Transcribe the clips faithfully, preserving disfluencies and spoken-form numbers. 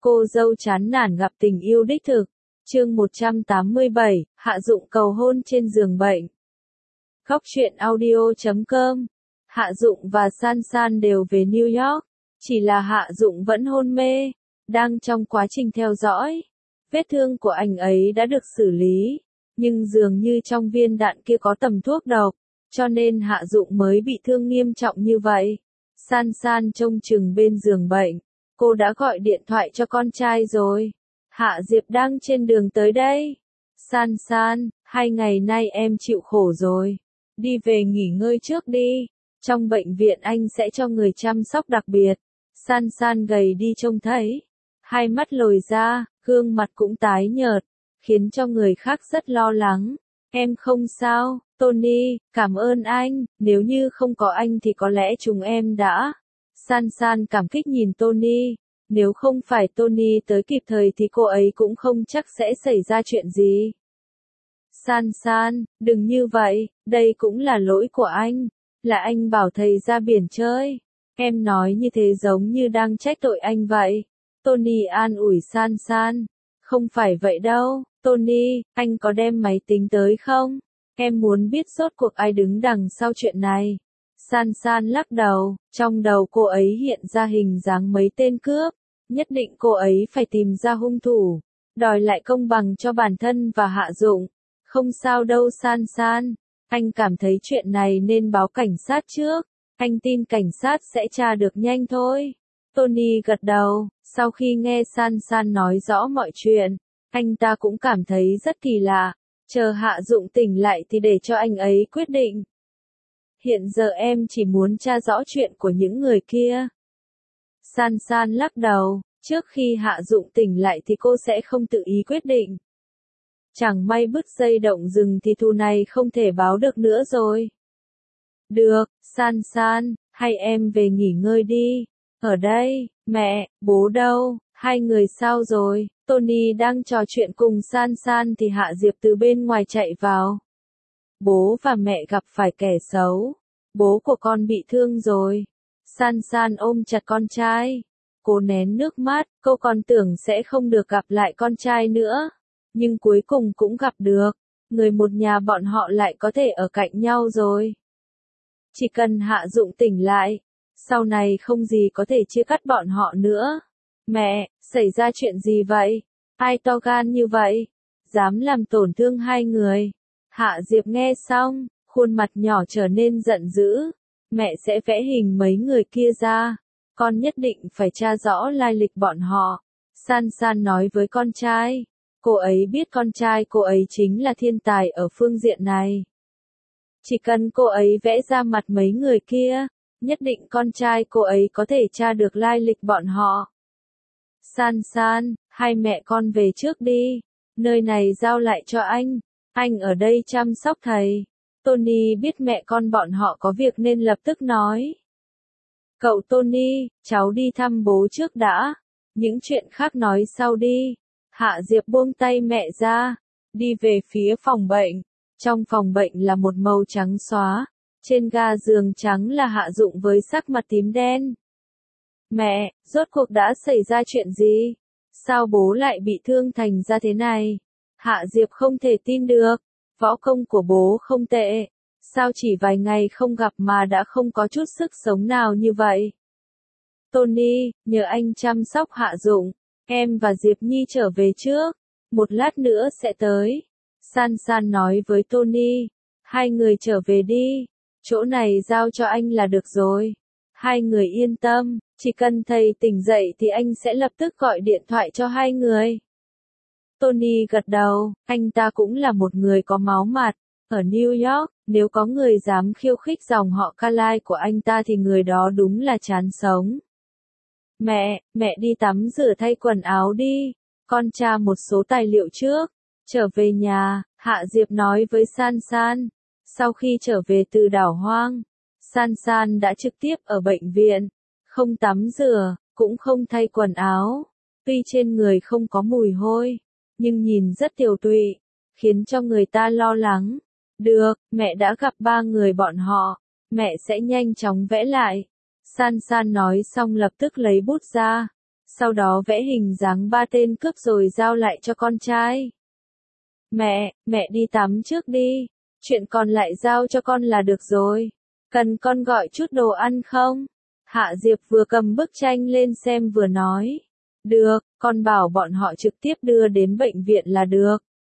Cô dâu chán nản gặp tình yêu đích thực. Chương một trăm tám mươi bảy, Hạ Dụng cầu hôn trên giường bệnh. Góc truyện audio chấm com. Hạ Dụng và San San đều về New York, chỉ là Hạ Dụng vẫn hôn mê, đang trong quá trình theo dõi. Vết thương của anh ấy đã được xử lý, nhưng dường như trong viên đạn kia có tầm thuốc độc, cho nên Hạ Dụng mới bị thương nghiêm trọng như vậy. San San trông chừng bên giường bệnh, cô đã gọi điện thoại cho con trai rồi. Hạ Diệp đang trên đường tới đây. San San, hai ngày nay em chịu khổ rồi. Đi về nghỉ ngơi trước đi. Trong bệnh viện anh sẽ cho người chăm sóc đặc biệt. San San gầy đi trông thấy. Hai mắt lồi ra, gương mặt cũng tái nhợt, khiến cho người khác rất lo lắng. Em không sao, Tony, cảm ơn anh, nếu như không có anh thì có lẽ chúng em đã. San San cảm kích nhìn Tony. Nếu không phải Tony tới kịp thời thì cô ấy cũng không chắc sẽ xảy ra chuyện gì. San San, đừng như vậy, đây cũng là lỗi của anh. Là anh bảo thầy ra biển chơi. Em nói như thế giống như đang trách tội anh vậy. Tony an ủi San San. Không phải vậy đâu, Tony, anh có đem máy tính tới không? Em muốn biết rốt cuộc ai đứng đằng sau chuyện này. San San lắc đầu, trong đầu cô ấy hiện ra hình dáng mấy tên cướp. Nhất định cô ấy phải tìm ra hung thủ, đòi lại công bằng cho bản thân và Hạ Dụng. Không sao đâu San San, anh cảm thấy chuyện này nên báo cảnh sát trước, anh tin cảnh sát sẽ tra được nhanh thôi. Tony gật đầu, sau khi nghe San San nói rõ mọi chuyện, anh ta cũng cảm thấy rất kỳ lạ, chờ Hạ Dụng tỉnh lại thì để cho anh ấy quyết định. Hiện giờ em chỉ muốn tra rõ chuyện của những người kia. San San lắc đầu, trước khi Hạ Dụng tỉnh lại thì cô sẽ không tự ý quyết định. Chẳng may bứt dây động rừng thì thù này không thể báo được nữa rồi. Được, San San, hay em về nghỉ ngơi đi. Ở đây, mẹ, bố đâu, hai người sao rồi? Tony đang trò chuyện cùng San San thì Hạ Diệp từ bên ngoài chạy vào. Bố và mẹ gặp phải kẻ xấu. Bố của con bị thương rồi. San San ôm chặt con trai. Cô nén nước mắt, cô còn tưởng sẽ không được gặp lại con trai nữa. Nhưng cuối cùng cũng gặp được. Người một nhà bọn họ lại có thể ở cạnh nhau rồi. Chỉ cần Hạ Dụng tỉnh lại, sau này không gì có thể chia cắt bọn họ nữa. Mẹ, xảy ra chuyện gì vậy? Ai to gan như vậy? Dám làm tổn thương hai người. Hạ Diệp nghe xong, khuôn mặt nhỏ trở nên giận dữ. Mẹ sẽ vẽ hình mấy người kia ra. Con nhất định phải tra rõ lai lịch bọn họ. San San nói với con trai. Cô ấy biết con trai cô ấy chính là thiên tài ở phương diện này. Chỉ cần cô ấy vẽ ra mặt mấy người kia, nhất định con trai cô ấy có thể tra được lai lịch bọn họ. San San, hai mẹ con về trước đi. Nơi này giao lại cho anh. Anh ở đây chăm sóc thầy. Tony biết mẹ con bọn họ có việc nên lập tức nói. Cậu Tony, cháu đi thăm bố trước đã. Những chuyện khác nói sau đi. Hạ Diệp buông tay mẹ ra. Đi về phía phòng bệnh. Trong phòng bệnh là một màu trắng xóa. Trên ga giường trắng là Hạ Dụng với sắc mặt tím đen. Mẹ, rốt cuộc đã xảy ra chuyện gì? Sao bố lại bị thương thành ra thế này? Hạ Diệp không thể tin được. Võ công của bố không tệ. Sao chỉ vài ngày không gặp mà đã không có chút sức sống nào như vậy? Tony, nhờ anh chăm sóc Hạ Dụng. Em và Diệp Nhi trở về trước. Một lát nữa sẽ tới. San San nói với Tony. Hai người trở về đi. Chỗ này giao cho anh là được rồi. Hai người yên tâm. Chỉ cần thầy tỉnh dậy thì anh sẽ lập tức gọi điện thoại cho hai người. Tony gật đầu. Anh ta cũng là một người có máu mặt. Ở New York, nếu có người dám khiêu khích dòng họ Carlyle của anh ta thì người đó đúng là chán sống. Mẹ, mẹ đi tắm rửa thay quần áo đi. Con tra một số tài liệu trước. Trở về nhà, Hạ Diệp nói với San San. Sau khi trở về từ đảo hoang, San San đã trực tiếp ở bệnh viện. Không tắm rửa, cũng không thay quần áo. Tuy trên người không có mùi hôi, nhưng nhìn rất tiều tụy, khiến cho người ta lo lắng. Được, mẹ đã gặp ba người bọn họ. Mẹ sẽ nhanh chóng vẽ lại. San San nói xong lập tức lấy bút ra. sau đó vẽ hình dáng ba tên cướp rồi giao lại cho con trai. Mẹ, mẹ đi tắm trước đi, chuyện còn lại giao cho con là được rồi. Cần con gọi chút đồ ăn không? Hạ Diệp vừa cầm bức tranh lên xem vừa nói. Được, con bảo bọn họ trực tiếp đưa đến bệnh viện là được.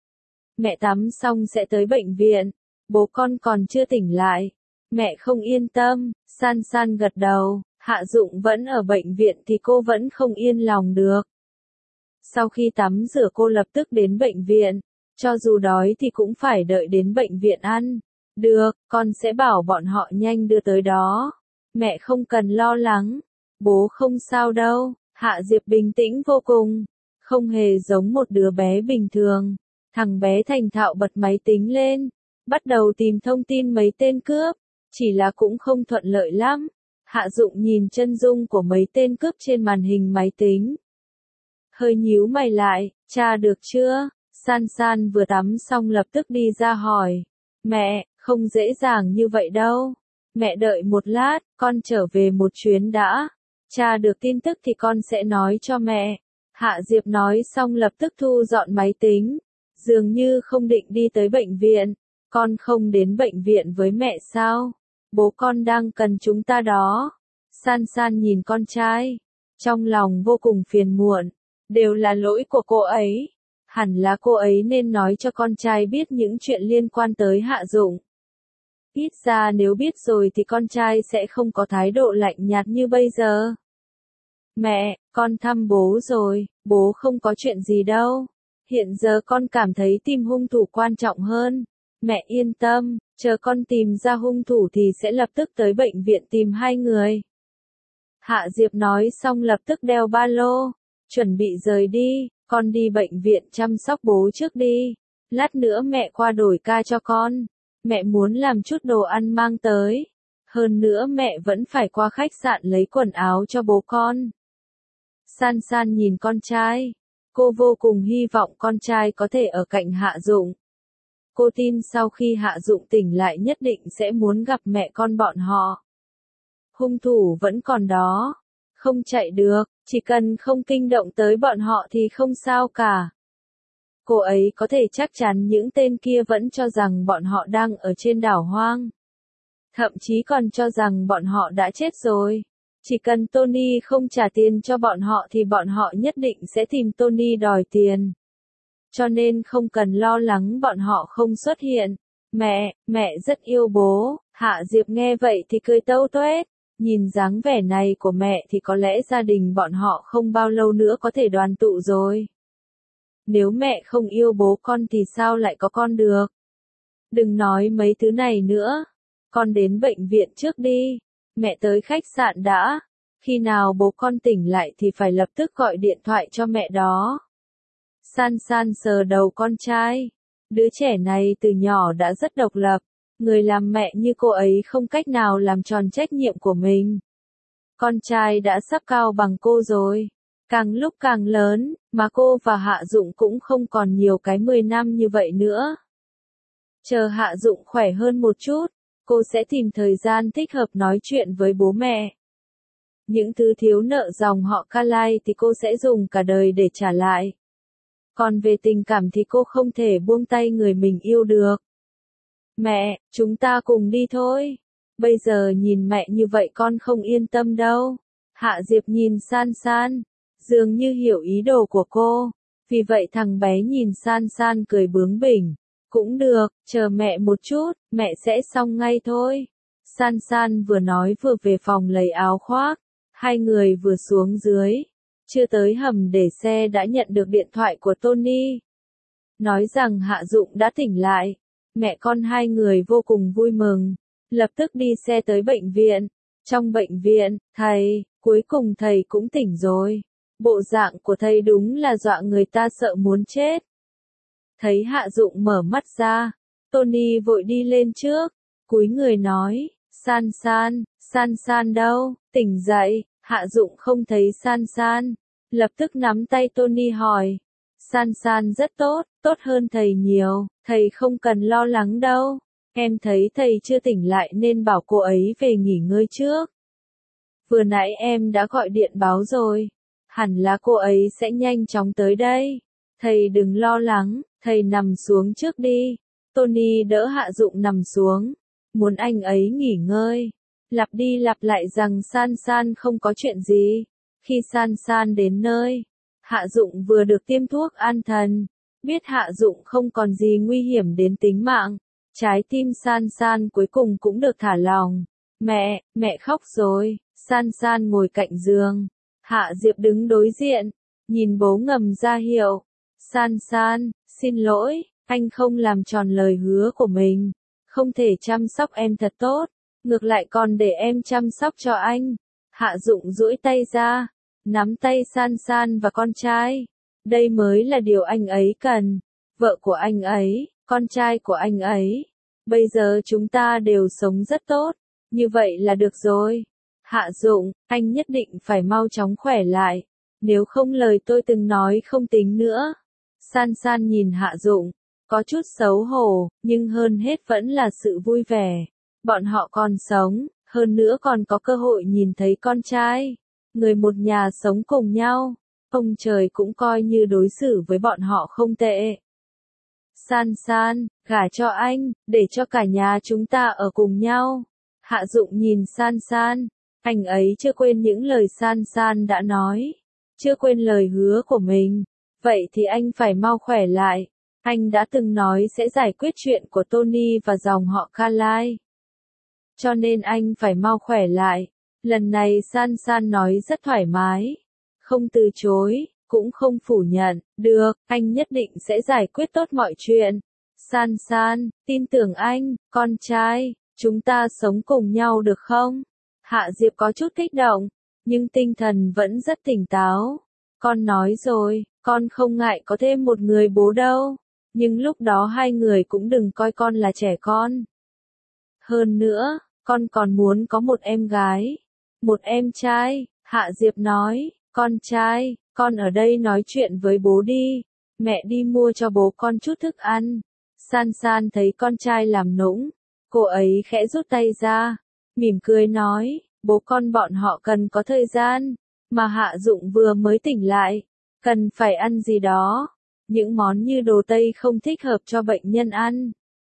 Mẹ tắm xong sẽ tới bệnh viện, bố con còn chưa tỉnh lại. Mẹ không yên tâm, San San gật đầu, Hạ Dụng vẫn ở bệnh viện thì cô vẫn không yên lòng được. Sau khi tắm rửa cô lập tức đến bệnh viện, cho dù đói thì cũng phải đợi đến bệnh viện ăn. Được, con sẽ bảo bọn họ nhanh đưa tới đó. Mẹ không cần lo lắng, bố không sao đâu. Hạ Diệp bình tĩnh vô cùng, không hề giống một đứa bé bình thường. Thằng bé thành thạo bật máy tính lên, bắt đầu tìm thông tin mấy tên cướp, chỉ là cũng không thuận lợi lắm. Hạ Dụng nhìn chân dung của mấy tên cướp trên màn hình máy tính. Hơi nhíu mày lại, tra được chưa? San San vừa tắm xong lập tức đi ra hỏi. Mẹ, không dễ dàng như vậy đâu. Mẹ đợi một lát, con trở về một chuyến đã. Tra được tin tức thì con sẽ nói cho mẹ. Hạ Diệp nói xong lập tức thu dọn máy tính. Dường như không định đi tới bệnh viện. Con không đến bệnh viện với mẹ sao? Bố con đang cần chúng ta đó. San San nhìn con trai, trong lòng vô cùng phiền muộn. Đều là lỗi của cô ấy. Hẳn là cô ấy nên nói cho con trai biết những chuyện liên quan tới Hạ Dụng. Ít ra nếu biết rồi thì con trai sẽ không có thái độ lạnh nhạt như bây giờ. Mẹ, con thăm bố rồi, bố không có chuyện gì đâu. Hiện giờ con cảm thấy tìm hung thủ quan trọng hơn. Mẹ yên tâm, chờ con tìm ra hung thủ thì sẽ lập tức tới bệnh viện tìm hai người. Hạ Diệp nói xong lập tức đeo ba lô, chuẩn bị rời đi, con đi bệnh viện chăm sóc bố trước đi. Lát nữa mẹ qua đổi ca cho con. Mẹ muốn làm chút đồ ăn mang tới. Hơn nữa mẹ vẫn phải qua khách sạn lấy quần áo cho bố con. San San nhìn con trai. Cô vô cùng hy vọng con trai có thể ở cạnh Hạ Dụng. Cô tin sau khi Hạ Dụng tỉnh lại nhất định sẽ muốn gặp mẹ con bọn họ. Hung thủ vẫn còn đó. Không chạy được, chỉ cần không kinh động tới bọn họ thì không sao cả. Cô ấy có thể chắc chắn những tên kia vẫn cho rằng bọn họ đang ở trên đảo hoang. Thậm chí còn cho rằng bọn họ đã chết rồi. Chỉ cần Tony không trả tiền cho bọn họ thì bọn họ nhất định sẽ tìm Tony đòi tiền. Cho nên không cần lo lắng bọn họ không xuất hiện. Mẹ, mẹ rất yêu bố. Hạ Diệp nghe vậy thì cười tâu tuét. Nhìn dáng vẻ này của mẹ thì có lẽ gia đình bọn họ không bao lâu nữa có thể đoàn tụ rồi. Nếu mẹ không yêu bố con thì sao lại có con được? Đừng nói mấy thứ này nữa. Con đến bệnh viện trước đi. Mẹ tới khách sạn đã. Khi nào bố con tỉnh lại thì phải lập tức gọi điện thoại cho mẹ đó. San San sờ đầu con trai. Đứa trẻ này từ nhỏ đã rất độc lập. Người làm mẹ như cô ấy không cách nào làm tròn trách nhiệm của mình. Con trai đã sắp cao bằng cô rồi. Càng lúc càng lớn, mà cô và Hạ Dụng cũng không còn nhiều cái mười năm như vậy nữa. Chờ Hạ Dụng khỏe hơn một chút, cô sẽ tìm thời gian thích hợp nói chuyện với bố mẹ. Những thứ thiếu nợ dòng họ Carlyle thì cô sẽ dùng cả đời để trả lại. Còn về tình cảm thì cô không thể buông tay người mình yêu được. Mẹ, chúng ta cùng đi thôi. Bây giờ nhìn mẹ như vậy con không yên tâm đâu. Hạ Diệp nhìn San San, dường như hiểu ý đồ của cô. Vì vậy thằng bé nhìn San San cười bướng bỉnh. Cũng được, chờ mẹ một chút, mẹ sẽ xong ngay thôi. San San vừa nói vừa về phòng lấy áo khoác. Hai người vừa xuống dưới. Chưa tới hầm để xe đã nhận được điện thoại của Tony. Nói rằng Hạ Dụng đã tỉnh lại. Mẹ con hai người vô cùng vui mừng. Lập tức đi xe tới bệnh viện. Trong bệnh viện, thầy, cuối cùng thầy cũng tỉnh rồi. Bộ dạng của thầy đúng là dọa người ta sợ muốn chết. Thấy Hạ Dụng mở mắt ra, Tony vội đi lên trước, cúi người nói, San San, San San đâu, tỉnh dậy. Hạ Dụng không thấy San San, lập tức nắm tay Tony hỏi, San San rất tốt, tốt hơn thầy nhiều, thầy không cần lo lắng đâu, em thấy thầy chưa tỉnh lại nên bảo cô ấy về nghỉ ngơi trước. Vừa nãy em đã gọi điện báo rồi. hẳn là cô ấy sẽ nhanh chóng tới đây. Thầy đừng lo lắng, thầy nằm xuống trước đi. Tony đỡ Hạ Dụng nằm xuống, muốn anh ấy nghỉ ngơi. Lặp đi lặp lại rằng San San không có chuyện gì. Khi San San đến nơi, Hạ Dụng vừa được tiêm thuốc an thần, biết Hạ Dụng không còn gì nguy hiểm đến tính mạng. Trái tim San San cuối cùng cũng được thả lỏng. Mẹ, mẹ khóc rồi. San San ngồi cạnh giường. Hạ Diệp đứng đối diện, nhìn bố ngầm ra hiệu. San San, xin lỗi, anh không làm tròn lời hứa của mình. Không thể chăm sóc em thật tốt, ngược lại còn để em chăm sóc cho anh. Hạ Dụng duỗi tay ra, nắm tay San San và con trai. Đây mới là điều anh ấy cần. Vợ của anh ấy, con trai của anh ấy. Bây giờ chúng ta đều sống rất tốt. Như vậy là được rồi. Hạ Dụng, anh nhất định phải mau chóng khỏe lại. Nếu không lời tôi từng nói không tính nữa. San San nhìn Hạ Dụng, có chút xấu hổ, nhưng hơn hết vẫn là sự vui vẻ. Bọn họ còn sống, hơn nữa còn có cơ hội nhìn thấy con trai. Người một nhà sống cùng nhau. Ông trời cũng coi như đối xử với bọn họ không tệ. San San, gả cho anh, để cho cả nhà chúng ta ở cùng nhau. Hạ Dụng nhìn San San, anh ấy chưa quên những lời San San đã nói, chưa quên lời hứa của mình. Vậy thì anh phải mau khỏe lại. Anh đã từng nói sẽ giải quyết chuyện của Tony và dòng họ Carlyle. Cho nên anh phải mau khỏe lại. Lần này San San nói rất thoải mái, không từ chối, cũng không phủ nhận. Được, anh nhất định sẽ giải quyết tốt mọi chuyện. San San, tin tưởng anh, con trai, chúng ta sống cùng nhau được không? Hạ Diệp có chút kích động, nhưng tinh thần vẫn rất tỉnh táo. Con nói rồi, con không ngại có thêm một người bố đâu. Nhưng lúc đó hai người cũng đừng coi con là trẻ con. Hơn nữa, con còn muốn có một em gái, một em trai. Hạ Diệp nói, con trai, con ở đây nói chuyện với bố đi. Mẹ đi mua cho bố con chút thức ăn. San San thấy con trai làm nũng, cô ấy khẽ rút tay ra, mỉm cười nói, bố con bọn họ cần có thời gian, mà Hạ Dụng vừa mới tỉnh lại, cần phải ăn gì đó. Những món như đồ Tây không thích hợp cho bệnh nhân ăn.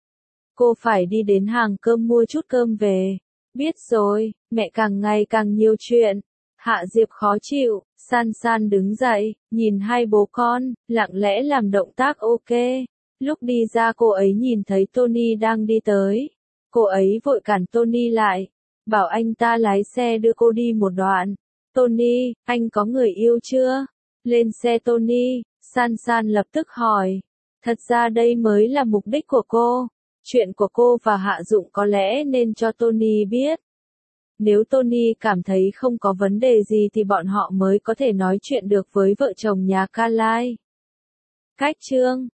Cô phải đi đến hàng cơm mua chút cơm về. Biết rồi, mẹ càng ngày càng nhiều chuyện. Hạ Diệp khó chịu, San San đứng dậy, nhìn hai bố con, lặng lẽ làm động tác ok. Lúc đi ra cô ấy nhìn thấy Tony đang đi tới. Cô ấy vội cản Tony lại, bảo anh ta lái xe đưa cô đi một đoạn. Tony, anh có người yêu chưa? Lên xe Tony, San San lập tức hỏi. Thật ra đây mới là mục đích của cô. Chuyện của cô và Hạ Dụng có lẽ nên cho Tony biết. Nếu Tony cảm thấy không có vấn đề gì thì bọn họ mới có thể nói chuyện được với vợ chồng nhà Carlyle. Cách chương